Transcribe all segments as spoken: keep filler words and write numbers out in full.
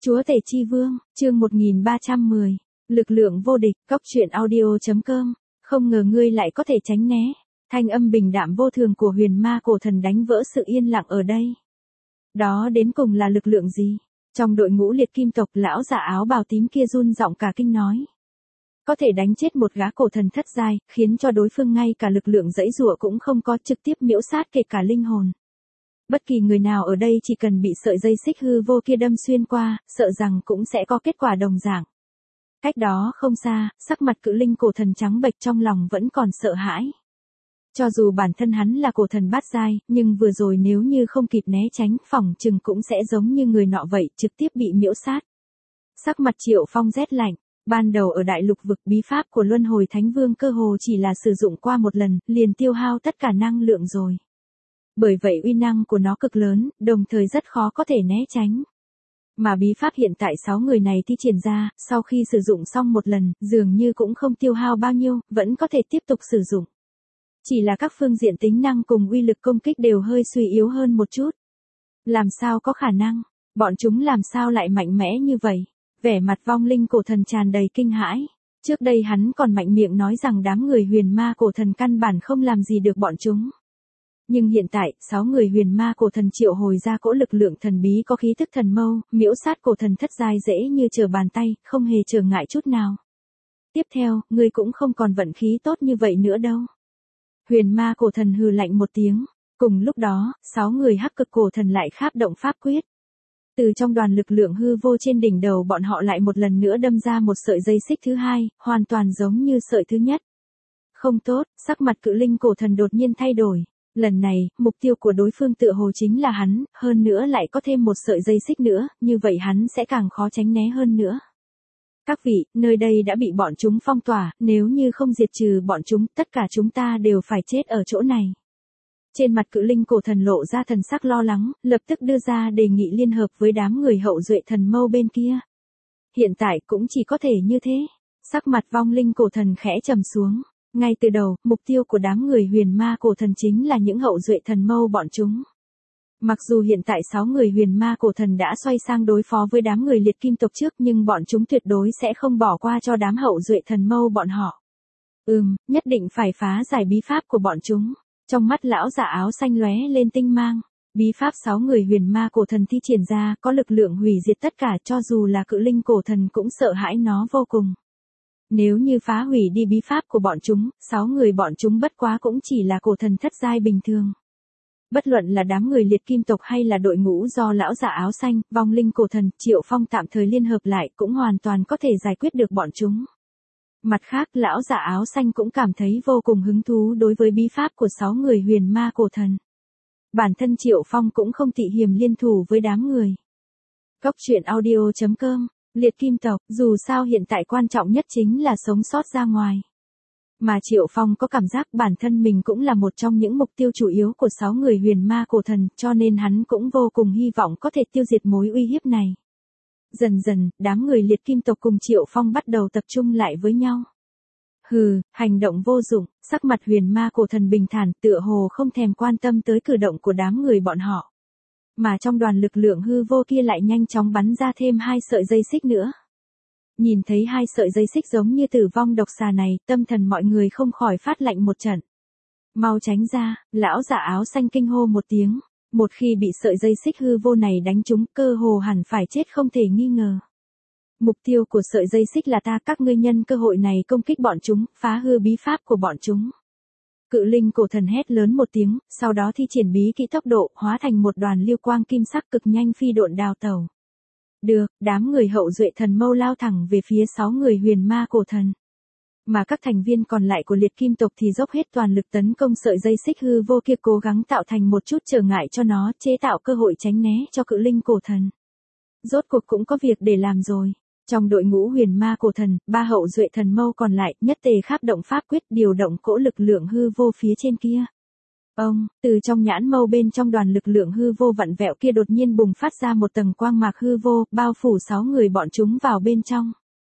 Chúa Tể Chi Vương, chương một nghìn ba trăm mười. Lực lượng vô địch, cóc truyện audio.com. Không ngờ ngươi lại có thể tránh né. Thanh âm bình đạm vô thường của huyền ma cổ thần đánh vỡ sự yên lặng ở đây. Đó đến cùng là lực lượng gì? Trong đội ngũ liệt kim tộc, lão già áo bào tím kia run giọng cả kinh nói. Có thể đánh chết một gã cổ thần thất giai, khiến cho đối phương ngay cả lực lượng dãy rủa cũng không có, trực tiếp miễu sát kể cả linh hồn. Bất kỳ người nào ở đây chỉ cần bị sợi dây xích hư vô kia đâm xuyên qua, sợ rằng cũng sẽ có kết quả đồng dạng. Cách đó không xa, sắc mặt cự linh cổ thần trắng bệch, trong lòng vẫn còn sợ hãi. Cho dù bản thân hắn là cổ thần bát giai, nhưng vừa rồi nếu như không kịp né tránh, phỏng chừng cũng sẽ giống như người nọ vậy, trực tiếp bị miễu sát. Sắc mặt Triệu Phong rét lạnh. Ban đầu ở đại lục vực, bí pháp của Luân Hồi Thánh Vương cơ hồ chỉ là sử dụng qua một lần, liền tiêu hao tất cả năng lượng rồi. Bởi vậy uy năng của nó cực lớn, đồng thời rất khó có thể né tránh. Mà bí pháp hiện tại sáu người này thi triển ra, sau khi sử dụng xong một lần, dường như cũng không tiêu hao bao nhiêu, vẫn có thể tiếp tục sử dụng. Chỉ là các phương diện tính năng cùng uy lực công kích đều hơi suy yếu hơn một chút. Làm sao có khả năng? Bọn chúng làm sao lại mạnh mẽ như vậy? Vẻ mặt vong linh cổ thần tràn đầy kinh hãi. Trước đây hắn còn mạnh miệng nói rằng đám người huyền ma cổ thần căn bản không làm gì được bọn chúng. Nhưng hiện tại, sáu người huyền ma cổ thần triệu hồi ra cỗ lực lượng thần bí có khí tức thần mâu, miễu sát cổ thần thất giai dễ như trở bàn tay, không hề trở ngại chút nào. Tiếp theo, ngươi cũng không còn vận khí tốt như vậy nữa đâu. Huyền ma cổ thần hừ lạnh một tiếng. Cùng lúc đó, sáu người hắc cực cổ thần lại kháp động pháp quyết. Từ trong đoàn lực lượng hư vô trên đỉnh đầu bọn họ lại một lần nữa đâm ra một sợi dây xích thứ hai, hoàn toàn giống như sợi thứ nhất. Không tốt, sắc mặt cự linh cổ thần đột nhiên thay đổi. Lần này, mục tiêu của đối phương tựa hồ chính là hắn, hơn nữa lại có thêm một sợi dây xích nữa, như vậy hắn sẽ càng khó tránh né hơn nữa. Các vị, nơi đây đã bị bọn chúng phong tỏa, nếu như không diệt trừ bọn chúng, tất cả chúng ta đều phải chết ở chỗ này. Trên mặt cự linh cổ thần lộ ra thần sắc lo lắng, lập tức đưa ra đề nghị liên hợp với đám người hậu duệ thần mâu bên kia. Hiện tại cũng chỉ có thể như thế. Sắc mặt vong linh cổ thần khẽ trầm xuống. Ngay từ đầu, mục tiêu của đám người huyền ma cổ thần chính là những hậu duệ thần mâu bọn chúng. Mặc dù hiện tại sáu người huyền ma cổ thần đã xoay sang đối phó với đám người liệt kim tộc trước, nhưng bọn chúng tuyệt đối sẽ không bỏ qua cho đám hậu duệ thần mâu bọn họ. Ừm, nhất định phải phá giải bí pháp của bọn chúng. Trong mắt lão già áo xanh lóe lên tinh mang. Bí pháp sáu người huyền ma cổ thần thi triển ra có lực lượng hủy diệt tất cả, cho dù là cự linh cổ thần cũng sợ hãi nó vô cùng. Nếu như phá hủy đi bí pháp của bọn chúng, sáu người bọn chúng bất quá cũng chỉ là cổ thần thất giai bình thường. Bất luận là đám người liệt kim tộc hay là đội ngũ do lão già áo xanh, vong linh cổ thần, Triệu Phong tạm thời liên hợp lại cũng hoàn toàn có thể giải quyết được bọn chúng. Mặt khác, lão già áo xanh cũng cảm thấy vô cùng hứng thú đối với bí pháp của sáu người huyền ma cổ thần. Bản thân Triệu Phong cũng không tị hiềm liên thủ với đám người. Cóc truyện audio.com. Liệt kim tộc, dù sao hiện tại quan trọng nhất chính là sống sót ra ngoài. Mà Triệu Phong có cảm giác bản thân mình cũng là một trong những mục tiêu chủ yếu của sáu người huyền ma cổ thần, cho nên hắn cũng vô cùng hy vọng có thể tiêu diệt mối uy hiếp này. Dần dần, đám người liệt kim tộc cùng Triệu Phong bắt đầu tập trung lại với nhau. Hừ, hành động vô dụng, sắc mặt huyền ma cổ thần bình thản, tựa hồ không thèm quan tâm tới cử động của đám người bọn họ. Mà trong đoàn lực lượng hư vô kia lại nhanh chóng bắn ra thêm hai sợi dây xích nữa. Nhìn thấy hai sợi dây xích giống như tử vong độc xà này, tâm thần mọi người không khỏi phát lạnh một trận. Mau tránh ra, lão già áo xanh kinh hô một tiếng. Một khi bị sợi dây xích hư vô này đánh trúng, cơ hồ hẳn phải chết không thể nghi ngờ. Mục tiêu của sợi dây xích là ta, các ngươi nhân cơ hội này công kích bọn chúng, phá hư bí pháp của bọn chúng. Cự linh cổ thần hét lớn một tiếng, sau đó thi triển bí kỹ tốc độ, hóa thành một đoàn lưu quang kim sắc cực nhanh phi độn đào tẩu. Được, đám người hậu duệ thần mâu lao thẳng về phía sáu người huyền ma cổ thần. Mà các thành viên còn lại của liệt kim tộc thì dốc hết toàn lực tấn công sợi dây xích hư vô kia, cố gắng tạo thành một chút trở ngại cho nó, chế tạo cơ hội tránh né cho cự linh cổ thần. Rốt cuộc cũng có việc để làm rồi. Trong đội ngũ huyền ma cổ thần, ba hậu duệ thần mâu còn lại, nhất tề kháp động pháp quyết, điều động cỗ lực lượng hư vô phía trên kia. Ông, từ trong nhãn mâu bên trong đoàn lực lượng hư vô vặn vẹo kia đột nhiên bùng phát ra một tầng quang mạc hư vô, bao phủ sáu người bọn chúng vào bên trong.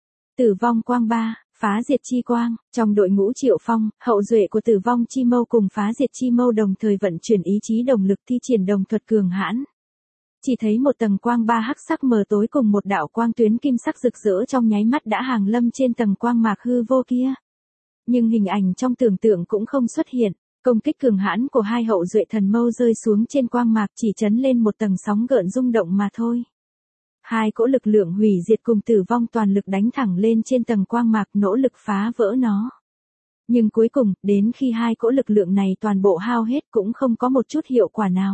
Tử vong quang ba, phá diệt chi quang, trong đội ngũ Triệu Phong, hậu duệ của tử vong chi mâu cùng phá diệt chi mâu đồng thời vận chuyển ý chí đồng lực thi triển đồng thuật cường hãn. chỉ thấy một tầng quang ba hắc sắc mờ tối cùng một đạo quang tuyến kim sắc rực rỡ trong nháy mắt đã hàng lâm trên tầng quang mạc hư vô kia. Nhưng hình ảnh trong tưởng tượng cũng không xuất hiện, công kích cường hãn của hai hậu duệ thần mâu rơi xuống trên quang mạc chỉ chấn lên một tầng sóng gợn rung động mà thôi. Hai cỗ lực lượng hủy diệt cùng tử vong toàn lực đánh thẳng lên trên tầng quang mạc nỗ lực phá vỡ nó. Nhưng cuối cùng, đến khi hai cỗ lực lượng này toàn bộ hao hết cũng không có một chút hiệu quả nào.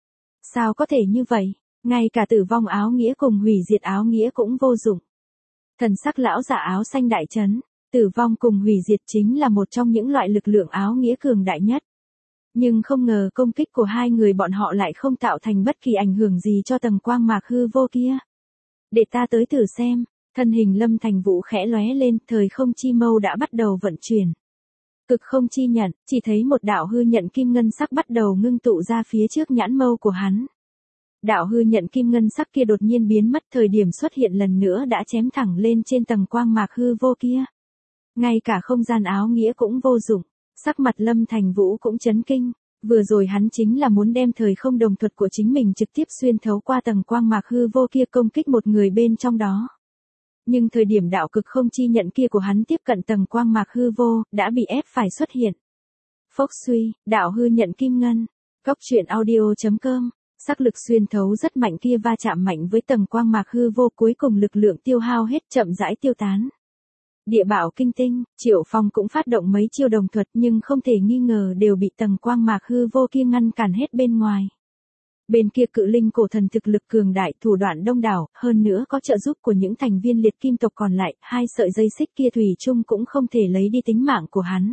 Sao có thể như vậy? Ngay cả tử vong áo nghĩa cùng hủy diệt áo nghĩa cũng vô dụng. Thần sắc lão giả áo xanh đại chấn, tử vong cùng hủy diệt chính là một trong những loại lực lượng áo nghĩa cường đại nhất. Nhưng không ngờ công kích của hai người bọn họ lại không tạo thành bất kỳ ảnh hưởng gì cho tầng quang mạc hư vô kia. Để ta tới thử xem, thân hình Lâm Thành Vũ khẽ lóe lên, thời không chi mâu đã bắt đầu vận chuyển. Cực không chi nhận, chỉ thấy một đạo hư nhận kim ngân sắc bắt đầu ngưng tụ ra phía trước nhãn mâu của hắn. Đạo hư nhận kim ngân sắc kia đột nhiên biến mất, thời điểm xuất hiện lần nữa đã chém thẳng lên trên tầng quang mạc hư vô kia. Ngay cả không gian áo nghĩa cũng vô dụng, sắc mặt Lâm Thành Vũ cũng chấn kinh, vừa rồi hắn chính là muốn đem thời không đồng thuật của chính mình trực tiếp xuyên thấu qua tầng quang mạc hư vô kia công kích một người bên trong đó. Nhưng thời điểm đạo cực không chi nhận kia của hắn tiếp cận tầng quang mạc hư vô, đã bị ép phải xuất hiện. Phốc suy, đạo hư nhận kim ngân, góc truyện audio chấm com, sắc lực xuyên thấu rất mạnh kia va chạm mạnh với tầng quang mạc hư vô, cuối cùng lực lượng tiêu hao hết, chậm rãi tiêu tán. Địa bảo kinh tinh, Triệu Phong cũng phát động mấy chiêu đồng thuật nhưng không thể nghi ngờ đều bị tầng quang mạc hư vô kia ngăn cản hết bên ngoài. Bên kia cự linh cổ thần thực lực cường đại, thủ đoạn đông đảo, hơn nữa có trợ giúp của những thành viên liệt kim tộc còn lại, hai sợi dây xích kia thủy chung cũng không thể lấy đi tính mạng của hắn.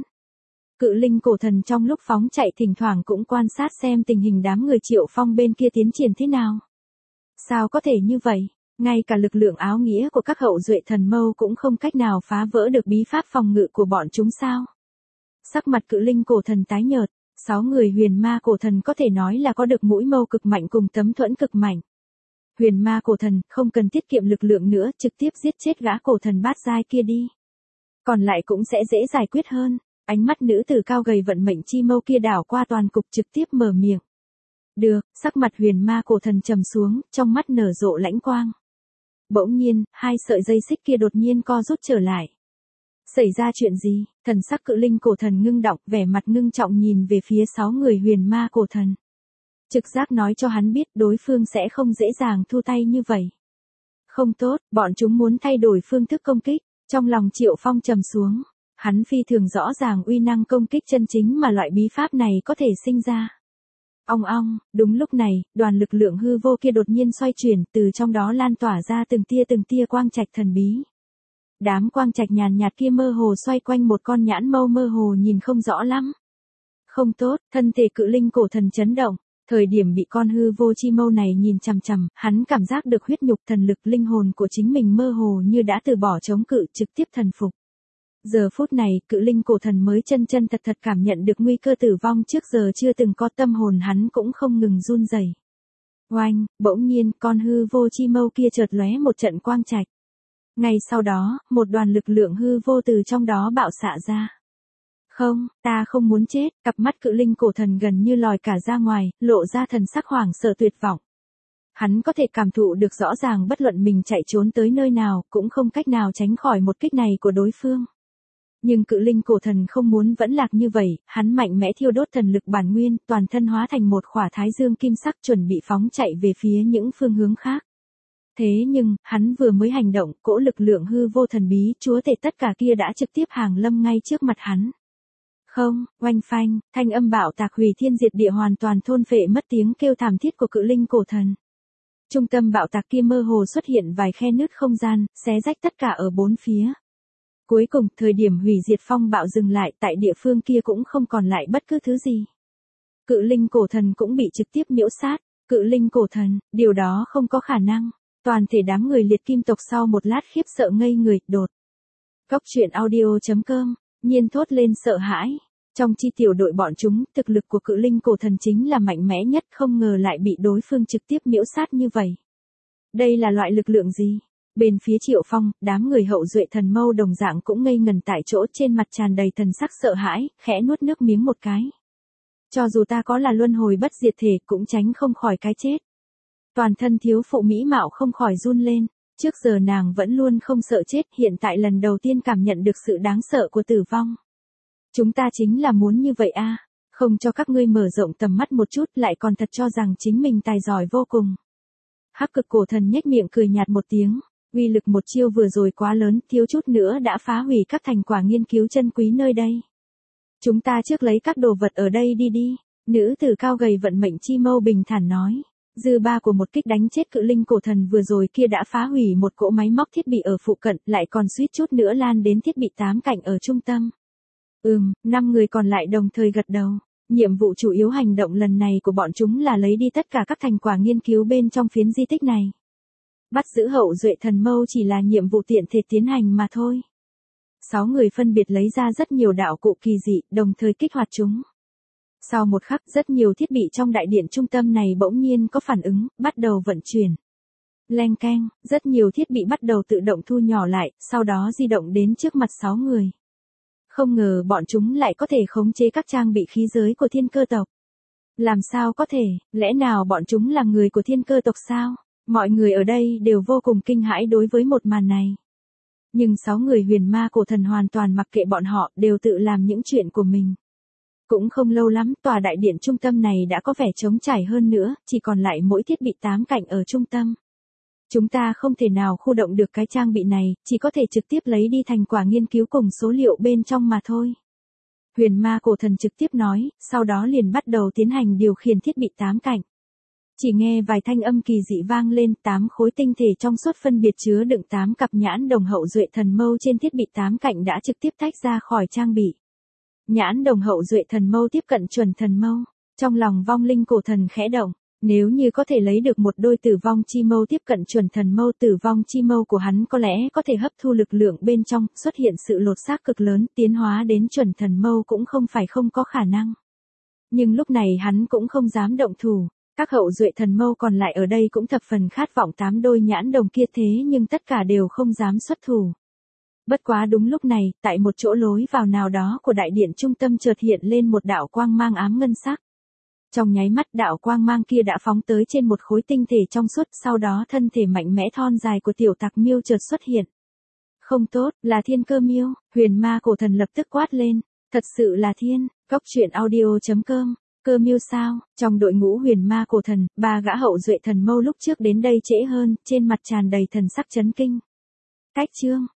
Cự linh cổ thần trong lúc phóng chạy thỉnh thoảng cũng quan sát xem tình hình đám người Triệu Phong bên kia tiến triển thế nào. Sao có thể như vậy? Ngay cả lực lượng áo nghĩa của các hậu duệ thần mâu cũng không cách nào phá vỡ được bí pháp phòng ngự của bọn chúng sao? Sắc mặt cự linh cổ thần tái nhợt, sáu người huyền ma cổ thần có thể nói là có được mũi mâu cực mạnh cùng tấm thuẫn cực mạnh. Huyền ma cổ thần không cần tiết kiệm lực lượng nữa, trực tiếp giết chết gã cổ thần bát giai kia đi. Còn lại cũng sẽ dễ giải quyết hơn. Ánh mắt nữ tử cao gầy vận mệnh chi mâu kia đảo qua toàn cục, trực tiếp mở miệng. Được, sắc mặt huyền ma cổ thần trầm xuống, trong mắt nở rộ lãnh quang. Bỗng nhiên, hai sợi dây xích kia đột nhiên co rút trở lại. Xảy ra chuyện gì? Thần sắc cự linh cổ thần ngưng động, vẻ mặt ngưng trọng nhìn về phía sáu người huyền ma cổ thần. Trực giác nói cho hắn biết đối phương sẽ không dễ dàng thu tay như vậy. Không tốt, bọn chúng muốn thay đổi phương thức công kích. Trong lòng Triệu Phong trầm xuống. Hắn phi thường rõ ràng uy năng công kích chân chính mà loại bí pháp này có thể sinh ra. Ong ong, đúng lúc này, đoàn lực lượng hư vô kia đột nhiên xoay chuyển, từ trong đó lan tỏa ra từng tia từng tia quang trạch thần bí. Đám quang trạch nhàn nhạt kia mơ hồ xoay quanh một con nhãn mâu mơ hồ nhìn không rõ lắm. Không tốt, thân thể cự linh cổ thần chấn động, thời điểm bị con hư vô chi mâu này nhìn chằm chằm, hắn cảm giác được huyết nhục thần lực linh hồn của chính mình mơ hồ như đã từ bỏ chống cự, trực tiếp thần phục. Giờ phút này, cự linh cổ thần mới chân chân thật thật cảm nhận được nguy cơ tử vong, trước giờ chưa từng có, tâm hồn hắn cũng không ngừng run rẩy. Oanh, bỗng nhiên, con hư vô chi mâu kia chợt lóe một trận quang trạch. Ngay sau đó, một đoàn lực lượng hư vô từ trong đó bạo xạ ra. Không, ta không muốn chết, cặp mắt cự linh cổ thần gần như lòi cả ra ngoài, lộ ra thần sắc hoảng sợ tuyệt vọng. Hắn có thể cảm thụ được rõ ràng bất luận mình chạy trốn tới nơi nào, cũng không cách nào tránh khỏi một kích này của đối phương. Nhưng cự linh cổ thần không muốn vẫn lạc như vậy, hắn mạnh mẽ thiêu đốt thần lực bản nguyên, toàn thân hóa thành một khỏa thái dương kim sắc chuẩn bị phóng chạy về phía những phương hướng khác. Thế nhưng, hắn vừa mới hành động, cỗ lực lượng hư vô thần bí, chúa tể tất cả kia đã trực tiếp hàng lâm ngay trước mặt hắn. Không, oanh phanh, thanh âm bạo tạc hủy thiên diệt địa hoàn toàn thôn phệ mất tiếng kêu thảm thiết của cự linh cổ thần. Trung tâm bạo tạc kia mơ hồ xuất hiện vài khe nứt không gian, xé rách tất cả ở bốn phía. Cuối cùng, thời điểm hủy diệt phong bạo dừng lại, tại địa phương kia cũng không còn lại bất cứ thứ gì. Cự linh cổ thần cũng bị trực tiếp miễu sát. Cự linh cổ thần, điều đó không có khả năng. Toàn thể đám người liệt kim tộc sau một lát khiếp sợ ngây người, đột. Góc truyện audio chấm com, nhiên thốt lên sợ hãi. Trong chi tiểu đội bọn chúng, thực lực của cự linh cổ thần chính là mạnh mẽ nhất, không ngờ lại bị đối phương trực tiếp miễu sát như vậy. Đây là loại lực lượng gì? Bên phía Triệu Phong, đám người hậu duệ thần mâu đồng dạng cũng ngây ngần tại chỗ, trên mặt tràn đầy thần sắc sợ hãi, khẽ nuốt nước miếng một cái. Cho dù ta có là luân hồi bất diệt thể cũng tránh không khỏi cái chết. Toàn thân thiếu phụ mỹ mạo không khỏi run lên, trước giờ nàng vẫn luôn không sợ chết, hiện tại lần đầu tiên cảm nhận được sự đáng sợ của tử vong. Chúng ta chính là muốn như vậy a, không cho các ngươi mở rộng tầm mắt một chút, lại còn thật cho rằng chính mình tài giỏi vô cùng. Hắc Cực Cổ Thần nhếch miệng cười nhạt một tiếng, uy lực một chiêu vừa rồi quá lớn, thiếu chút nữa đã phá hủy các thành quả nghiên cứu chân quý nơi đây. Chúng ta trước lấy các đồ vật ở đây đi đi, nữ tử cao gầy vận mệnh chi mâu bình thản nói. Dư ba của một kích đánh chết cự linh cổ thần vừa rồi kia đã phá hủy một cỗ máy móc thiết bị ở phụ cận, lại còn suýt chút nữa lan đến thiết bị tám cạnh ở trung tâm. Ừm, năm người còn lại đồng thời gật đầu. Nhiệm vụ chủ yếu hành động lần này của bọn chúng là lấy đi tất cả các thành quả nghiên cứu bên trong phiến di tích này. Bắt giữ hậu duệ thần mâu chỉ là nhiệm vụ tiện thể tiến hành mà thôi. Sáu người phân biệt lấy ra rất nhiều đạo cụ kỳ dị, đồng thời kích hoạt chúng. Sau một khắc, rất nhiều thiết bị trong đại điện trung tâm này bỗng nhiên có phản ứng, bắt đầu vận chuyển. Leng keng, rất nhiều thiết bị bắt đầu tự động thu nhỏ lại, sau đó di động đến trước mặt sáu người. Không ngờ bọn chúng lại có thể khống chế các trang bị khí giới của thiên cơ tộc. Làm sao có thể, lẽ nào bọn chúng là người của thiên cơ tộc sao? Mọi người ở đây đều vô cùng kinh hãi đối với một màn này. Nhưng sáu người huyền ma cổ thần hoàn toàn mặc kệ bọn họ, đều tự làm những chuyện của mình. Cũng không lâu lắm, tòa đại điện trung tâm này đã có vẻ trống trải hơn nữa, chỉ còn lại mỗi thiết bị tám cạnh ở trung tâm. Chúng ta không thể nào khu động được cái trang bị này, chỉ có thể trực tiếp lấy đi thành quả nghiên cứu cùng số liệu bên trong mà thôi. Huyền ma cổ thần trực tiếp nói, sau đó liền bắt đầu tiến hành điều khiển thiết bị tám cạnh. Chỉ nghe vài thanh âm kỳ dị vang lên, tám khối tinh thể trong suốt phân biệt chứa đựng tám cặp nhãn đồng hậu duệ thần mâu trên thiết bị tám cạnh đã trực tiếp tách ra khỏi trang bị. Nhãn đồng hậu duệ thần mâu tiếp cận chuẩn thần mâu, trong lòng vong linh cổ thần khẽ động, nếu như có thể lấy được một đôi tử vong chi mâu tiếp cận chuẩn thần mâu, tử vong chi mâu của hắn có lẽ có thể hấp thu lực lượng bên trong, xuất hiện sự lột xác cực lớn, tiến hóa đến chuẩn thần mâu cũng không phải không có khả năng. Nhưng lúc này hắn cũng không dám động thủ, các hậu duệ thần mâu còn lại ở đây cũng thập phần khát vọng tám đôi nhãn đồng kia, thế nhưng tất cả đều không dám xuất thủ. Bất quá đúng lúc này, tại một chỗ lối vào nào đó của đại điện trung tâm chợt hiện lên một đạo quang mang ám ngân sắc. Trong nháy mắt, đạo quang mang kia đã phóng tới trên một khối tinh thể trong suốt, sau đó thân thể mạnh mẽ thon dài của tiểu tặc miêu chợt xuất hiện. Không tốt, là thiên cơ miêu, huyền ma cổ thần lập tức quát lên, thật sự là thiên, cóc truyện audio chấm com. Cơ miêu sao? Trong đội ngũ huyền ma cổ thần, ba gã hậu duệ thần mâu lúc trước đến đây trễ hơn, trên mặt tràn đầy thần sắc chấn kinh. Cách chương